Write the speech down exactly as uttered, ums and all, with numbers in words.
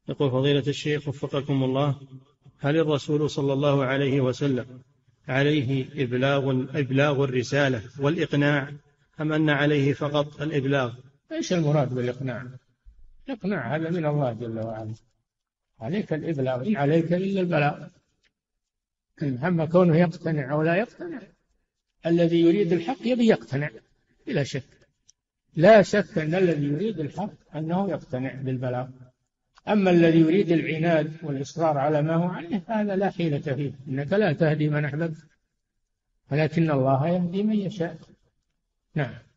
يقول فضيلة الشيخ وفقكم الله، هل الرسول صلى الله عليه وسلم عليه إبلاغ, إبلاغ الرسالة والإقناع، أم أن عليه فقط الإبلاغ؟ ايش المراد بالإقناع؟ الإقناع هذا من الله جل وعلا، عليك الإبلاغ، إن عليك إلا البلاغ. أما كونه يقتنع أو لا يقتنع، الذي يريد الحق يبي يقتنع بلا شك، لا شك أن الذي يريد الحق أنه يقتنع بالبلاغ. أما الذي يريد العناد والإصرار على ما هو عليه هذا لا حيلة فيه، إنك لا تهدي من أحببت ولكن الله يهدي من يشاء. نعم.